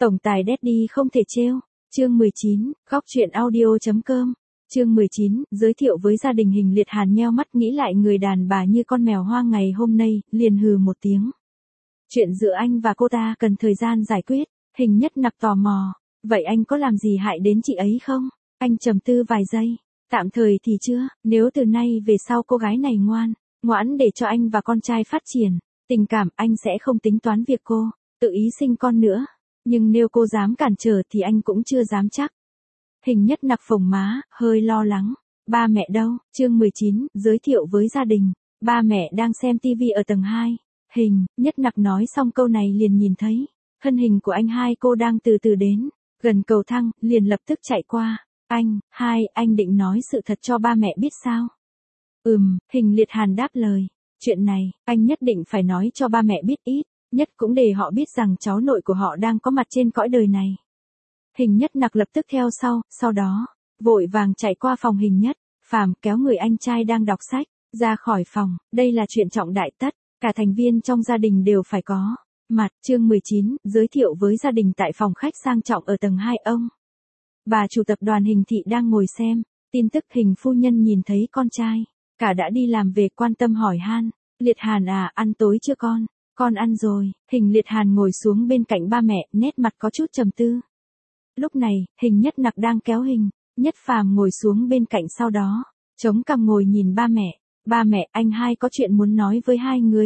Tổng tài Daddy không thể trêu. Chương 19, góc truyện audio.com. Chương 19, giới thiệu với gia đình. Hình Liệt Hàn nheo mắt nghĩ lại người đàn bà như con mèo hoang ngày hôm nay, liền hừ một tiếng. Chuyện giữa anh và cô ta cần thời gian giải quyết. Hình Nhất Nặc tò mò. Vậy anh có làm gì hại đến chị ấy không? Anh trầm tư vài giây. Tạm thời thì chưa, nếu từ nay về sau cô gái này ngoãn để cho anh và con trai phát triển tình cảm, anh sẽ không tính toán việc cô tự ý sinh con nữa. Nhưng nếu cô dám cản trở thì anh cũng chưa dám chắc. Hình Nhất Nặc phồng má, hơi lo lắng. Ba mẹ đâu? Chương 19, giới thiệu với gia đình. Ba mẹ đang xem tivi ở tầng 2. Hình Nhất Nặc nói xong câu này liền nhìn thấy thân hình của anh hai cô đang từ từ đến gần cầu thang, liền lập tức chạy qua. Anh định nói sự thật cho ba mẹ biết sao? Hình Liệt Hàn đáp lời. Chuyện này, anh nhất định phải nói cho ba mẹ biết, ít nhất cũng để họ biết rằng cháu nội của họ đang có mặt trên cõi đời này. Hình Nhất Nặc lập tức theo sau đó, vội vàng chạy qua phòng Hình Nhất Phàm, kéo người anh trai đang đọc sách ra khỏi phòng. Đây là chuyện trọng đại, tất cả thành viên trong gia đình đều phải có mặt. Chương 19, giới thiệu với gia đình. Tại phòng khách sang trọng ở tầng 2, ông bà chủ tập đoàn Hình Thị đang ngồi xem tin tức. Hình phu nhân nhìn thấy con trai cả đã đi làm về, quan tâm hỏi han. Liệt Hàn à, ăn tối chưa con? Con ăn rồi. Hình Liệt Hàn ngồi xuống bên cạnh ba mẹ, nét mặt có chút trầm tư. Lúc này, Hình Nhất Nặc đang kéo Hình Nhất Phàm ngồi xuống bên cạnh, sau đó chống cằm ngồi nhìn ba mẹ. Ba mẹ, anh hai có chuyện muốn nói với hai người.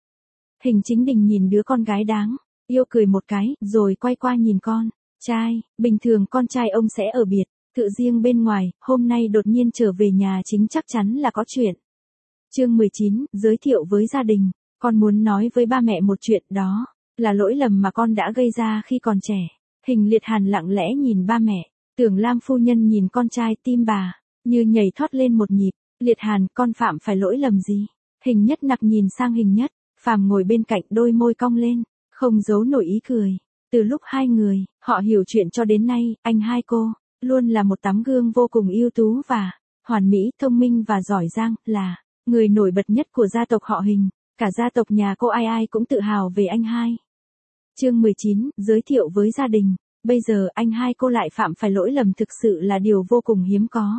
Hình Chính Đình nhìn đứa con gái đáng yêu cười một cái, rồi quay qua nhìn con trai. Bình thường con trai ông sẽ ở biệt thự riêng bên ngoài, hôm nay đột nhiên trở về nhà chính chắc chắn là có chuyện. Chương 19, giới thiệu với gia đình. Con muốn nói với ba mẹ một chuyện, đó là lỗi lầm mà con đã gây ra khi còn trẻ. Hình Liệt Hàn lặng lẽ nhìn ba mẹ. Tưởng Lam phu nhân nhìn con trai, tim bà như nhảy thoát lên một nhịp. Liệt Hàn, con phạm phải lỗi lầm gì? Hình Nhất Nặc nhìn sang Hình Nhất Phàm ngồi bên cạnh, đôi môi cong lên, không giấu nổi ý cười. Từ lúc hai người họ hiểu chuyện cho đến nay, anh hai cô luôn là một tấm gương vô cùng ưu tú và hoàn mỹ, thông minh và giỏi giang, là người nổi bật nhất của gia tộc họ Hình. Cả gia tộc nhà cô ai cũng tự hào về anh hai. Chương 19, giới thiệu với gia đình. Bây giờ anh hai cô lại phạm phải lỗi lầm, thực sự là điều vô cùng hiếm có.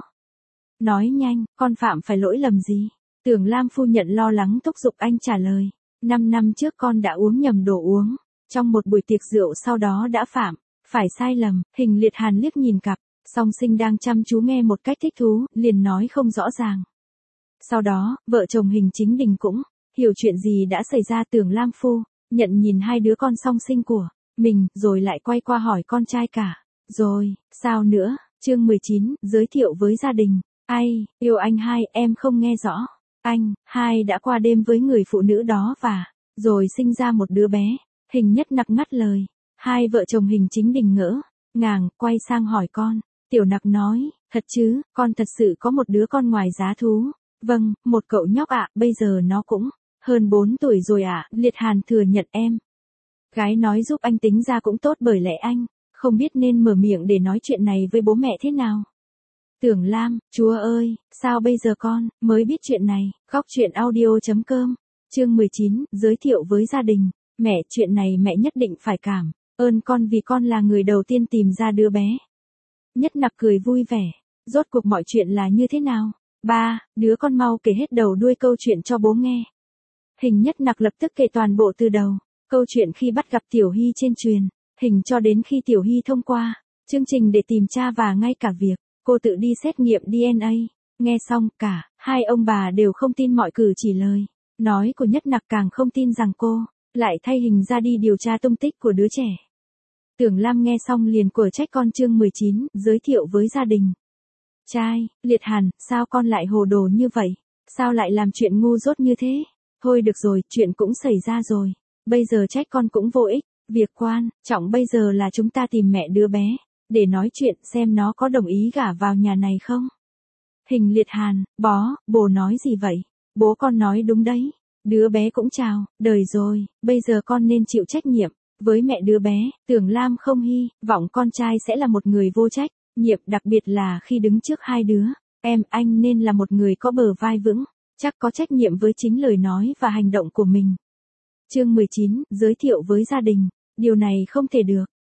Nói nhanh, con phạm phải lỗi lầm gì? Tưởng Lam phu nhận lo lắng thúc giục anh trả lời. 5 năm trước con đã uống nhầm đồ uống trong một buổi tiệc rượu, sau đó đã phạm phải sai lầm. Hình Liệt Hàn liếc nhìn cặp song sinh đang chăm chú nghe một cách thích thú, liền nói không rõ ràng. Sau đó, vợ chồng Hình Chính Đình cũng hiểu chuyện gì đã xảy ra. Tưởng Lam phu nhận nhìn hai đứa con song sinh của mình, rồi lại quay qua hỏi con trai cả. Rồi, sao nữa? Chương 19, giới thiệu với gia đình. Ai, yêu anh hai, em không nghe rõ. Anh hai đã qua đêm với người phụ nữ đó và rồi sinh ra một đứa bé. Hình Nhất Nặc ngắt lời. Hai vợ chồng Hình Chính Đình ngỡ ngàng, quay sang hỏi con. Tiểu Nặc nói, thật chứ, con thật sự có một đứa con ngoài giá thú. Vâng, một cậu nhóc ạ, bây giờ nó cũng hơn 4 tuổi rồi ạ. Liệt Hàn thừa nhận. Em gái nói giúp anh tính ra cũng tốt, bởi lẽ anh không biết nên mở miệng để nói chuyện này với bố mẹ thế nào. Tưởng Lam, chúa ơi, sao bây giờ con mới biết chuyện này? Góc truyện audio.com. Chương 19, giới thiệu với gia đình. Mẹ, chuyện này mẹ nhất định phải cảm ơn con, vì con là người đầu tiên tìm ra đứa bé. Nhất Nặc cười vui vẻ. Rốt cuộc mọi chuyện là như thế nào? Ba, đứa con mau kể hết đầu đuôi câu chuyện cho bố nghe. Hình Nhất Nặc lập tức kể toàn bộ từ đầu. Câu chuyện khi bắt gặp Tiểu Hy trên truyền hình cho đến khi Tiểu Hy thông qua chương trình để tìm cha, và ngay cả việc cô tự đi xét nghiệm DNA. Nghe xong, cả hai ông bà đều không tin mọi cử chỉ lời nói của Nhất Nặc, càng không tin rằng cô lại thay Hình ra đi điều tra tung tích của đứa trẻ. Tưởng Lam nghe xong liền quở trách con. Chương 19, giới thiệu với gia đình. Trai, Liệt Hàn, sao con lại hồ đồ như vậy? Sao lại làm chuyện ngu dốt như thế? Thôi được rồi, chuyện cũng xảy ra rồi. Bây giờ trách con cũng vô ích. Việc quan trọng bây giờ là chúng ta tìm mẹ đứa bé để nói chuyện, xem nó có đồng ý gả vào nhà này không. Hình Liệt Hàn, bố nói gì vậy? Bố con nói đúng đấy. Đứa bé cũng chào đời rồi, bây giờ con nên chịu trách nhiệm với mẹ đứa bé. Tưởng Lam không hy vọng con trai sẽ là một người vô trách nhiệm, đặc biệt là khi đứng trước hai đứa anh nên là một người có bờ vai vững chắc, có trách nhiệm với chính lời nói và hành động của mình. Chương 19, giới thiệu với gia đình. Điều này không thể được.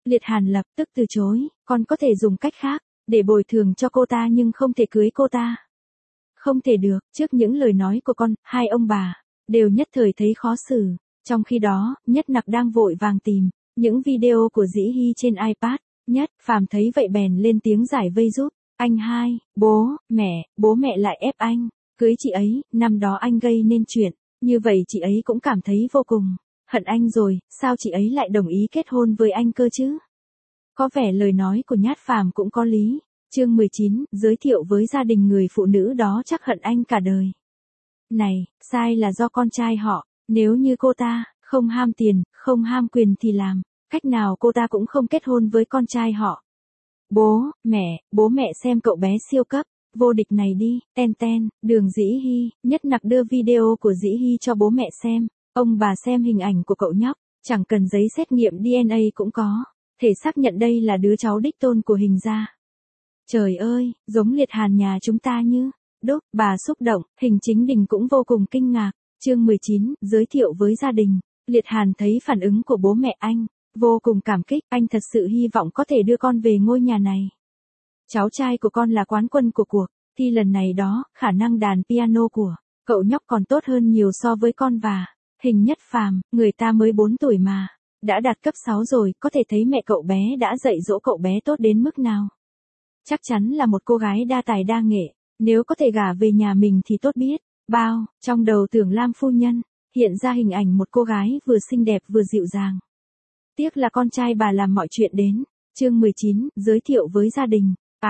Liệt Hàn lập tức từ chối, con có thể dùng cách khác, để bồi thường cho cô ta nhưng không thể cưới cô ta. Không thể được, trước những lời nói của con, hai ông bà, đều nhất thời thấy khó xử. Trong khi đó, Nhất Nặc đang vội vàng tìm những video của Dĩ Hy trên iPad. Nhất Phàm thấy vậy bèn lên tiếng giải vây giúp. Anh hai, bố mẹ lại ép anh cưới chị ấy, năm đó anh gây nên chuyện, như vậy chị ấy cũng cảm thấy vô cùng hận anh rồi, sao chị ấy lại đồng ý kết hôn với anh cơ chứ? Có vẻ lời nói của Nhát Phàm cũng có lý. Chương 19, giới thiệu với gia đình người phụ nữ đó chắc hận anh cả đời. Này, sai là do con trai họ, nếu như cô ta không ham tiền, không ham quyền thì làm cách nào cô ta cũng không kết hôn với con trai họ. Bố mẹ xem cậu bé siêu cấp vô địch này đi, Đường Dĩ Hy. Nhất Nặc đưa video của Dĩ Hy cho bố mẹ xem. Ông bà xem hình ảnh của cậu nhóc, chẳng cần giấy xét nghiệm DNA cũng có thể xác nhận đây là đứa cháu đích tôn của Hình gia. Trời ơi, giống Liệt Hàn nhà chúng ta như đúc, bà xúc động. Hình Chính Đình cũng vô cùng kinh ngạc. Chương 19, giới thiệu với gia đình. Liệt Hàn thấy phản ứng của bố mẹ anh, vô cùng cảm kích, anh thật sự hy vọng có thể đưa con về ngôi nhà này. Cháu trai của con là quán quân của cuộc thi lần này đó, khả năng đàn piano của cậu nhóc còn tốt hơn nhiều so với con và Hình Nhất Phàm, người ta mới 4 tuổi mà đã đạt cấp 6 rồi, có thể thấy mẹ cậu bé đã dạy dỗ cậu bé tốt đến mức nào. Chắc chắn là một cô gái đa tài đa nghệ, nếu có thể gả về nhà mình thì tốt biết bao. Trong đầu Tưởng Lam phu nhân hiện ra hình ảnh một cô gái vừa xinh đẹp vừa dịu dàng. Tiếc là con trai bà làm mọi chuyện đến. Chương 19, giới thiệu với gia đình.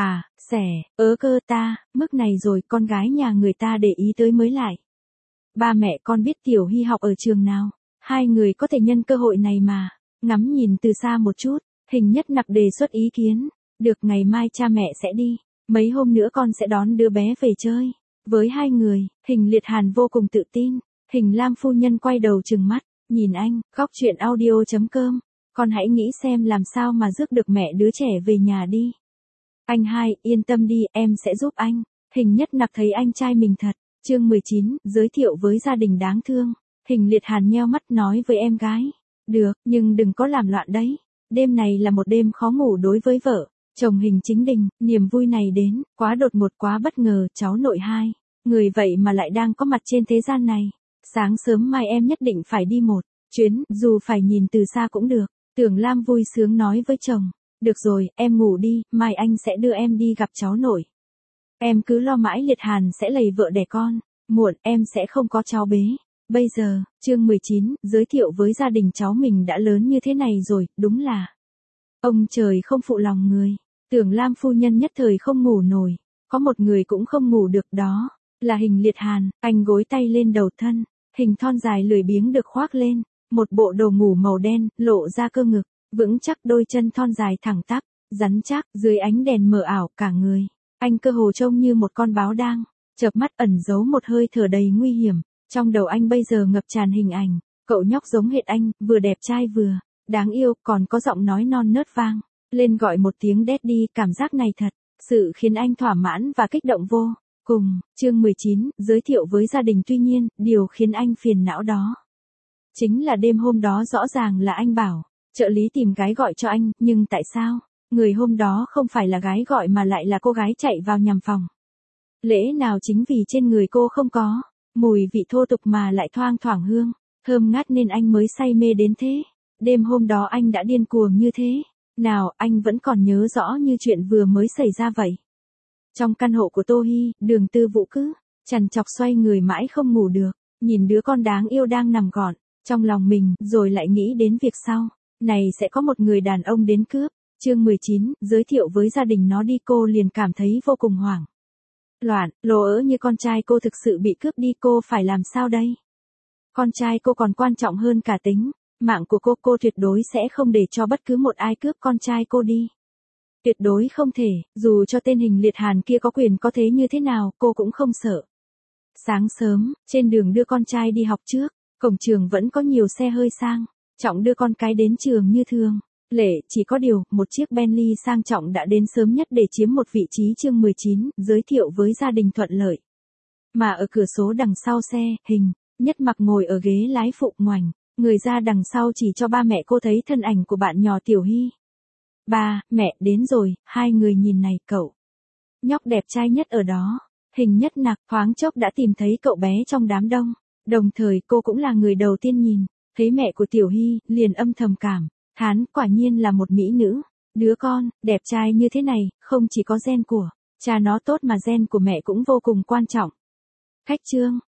Mức này rồi con gái nhà người ta để ý tới mới lại. Ba mẹ con biết Tiểu Hy học ở trường nào, hai người có thể nhân cơ hội này mà ngắm nhìn từ xa một chút. Hình Nhất Nặc đề xuất ý kiến. Được, ngày mai cha mẹ sẽ đi, mấy hôm nữa con sẽ đón đứa bé về chơi với hai người. Hình Liệt Hàn vô cùng tự tin. Hình Lam phu nhân quay đầu trừng mắt nhìn anh. Góc truyện audio.com. Con hãy nghĩ xem làm sao mà rước được mẹ đứa trẻ về nhà đi. Anh hai, yên tâm đi, em sẽ giúp anh. Hình Nhất Nặc thấy anh trai mình thật. Chương 19, giới thiệu với gia đình đáng thương. Hình Liệt Hàn nheo mắt nói với em gái. Được, nhưng đừng có làm loạn đấy. Đêm này là một đêm khó ngủ đối với vợ chồng Hình Chính Đình. Niềm vui này đến quá đột ngột, quá bất ngờ. Cháu nội hai người vậy mà lại đang có mặt trên thế gian này. Sáng sớm mai em nhất định phải đi một chuyến, dù phải nhìn từ xa cũng được. Tưởng Lam vui sướng nói với chồng. Được rồi, em ngủ đi, mai anh sẽ đưa em đi gặp cháu nội. Em cứ lo mãi Liệt Hàn sẽ lầy vợ đẻ con. Muộn, em sẽ không có cháu bế. Bây giờ, chương 19, giới thiệu với gia đình cháu mình đã lớn như thế này rồi, đúng là ông trời không phụ lòng người. Tưởng Lam phu nhân nhất thời không ngủ nổi. Có một người cũng không ngủ được, đó là Hình Liệt Hàn. Anh gối tay lên đầu thân, hình thon dài lười biếng được khoác lên một bộ đồ ngủ màu đen, lộ ra cơ ngực vững chắc, đôi chân thon dài thẳng tắp, rắn chắc. Dưới ánh đèn mờ ảo cả người, anh cơ hồ trông như một con báo đang chợp mắt, ẩn giấu một hơi thở đầy nguy hiểm. Trong đầu anh bây giờ ngập tràn hình ảnh cậu nhóc giống hệt anh, vừa đẹp trai vừa đáng yêu, còn có giọng nói non nớt vang lên gọi một tiếng daddy. Cảm giác này thật sự khiến anh thỏa mãn và kích động vô cùng. Chương 19, giới thiệu với gia đình. Tuy nhiên, điều khiến anh phiền não đó chính là đêm hôm đó rõ ràng là anh bảo trợ lý tìm gái gọi cho anh, nhưng tại sao người hôm đó không phải là gái gọi mà lại là cô gái chạy vào nhằm phòng? Lẽ nào chính vì trên người cô không có mùi vị thô tục mà lại thoang thoảng hương thơm ngát nên anh mới say mê đến thế? Đêm hôm đó anh đã điên cuồng như thế nào, anh vẫn còn nhớ rõ như chuyện vừa mới xảy ra vậy. Trong căn hộ của Tô Hy, Đường Tư Vũ cứ trằn trọc xoay người mãi không ngủ được, nhìn đứa con đáng yêu đang nằm gọn trong lòng mình, rồi lại nghĩ đến việc sau này sẽ có một người đàn ông đến cướp. Chương 19, giới thiệu với gia đình. Nó đi, cô liền cảm thấy vô cùng hoảng loạn. Lồ ỡ như con trai cô thực sự bị cướp đi, cô phải làm sao đây? Con trai cô còn quan trọng hơn cả tính mạng của cô tuyệt đối sẽ không để cho bất cứ một ai cướp con trai cô đi. Tuyệt đối không thể, dù cho tên Hình Liệt Hàn kia có quyền có thế như thế nào, cô cũng không sợ. Sáng sớm, trên đường đưa con trai đi học trước, cổng trường vẫn có nhiều xe hơi sang trọng đưa con cái đến trường như thường lệ, chỉ có điều, một chiếc Bentley sang trọng đã đến sớm nhất để chiếm một vị trí. Chương 19, giới thiệu với gia đình thuận lợi. Mà ở cửa số đằng sau xe, Hình Nhất Mặc ngồi ở ghế lái phụ, ngoảnh người ra đằng sau chỉ cho ba mẹ cô thấy thân ảnh của bạn nhỏ Tiểu Hy. Ba, mẹ, đến rồi, hai người nhìn này cậu. Nhóc đẹp trai nhất ở đó, hình nhất nặc, thoáng chốc đã tìm thấy cậu bé trong đám đông. Đồng thời cô cũng là người đầu tiên nhìn, thấy mẹ của Tiểu Hy, liền âm thầm cảm, thán, quả nhiên là một mỹ nữ. Đứa con, đẹp trai như thế này, không chỉ có gen của cha nó tốt mà gen của mẹ cũng vô cùng quan trọng. Khách trương,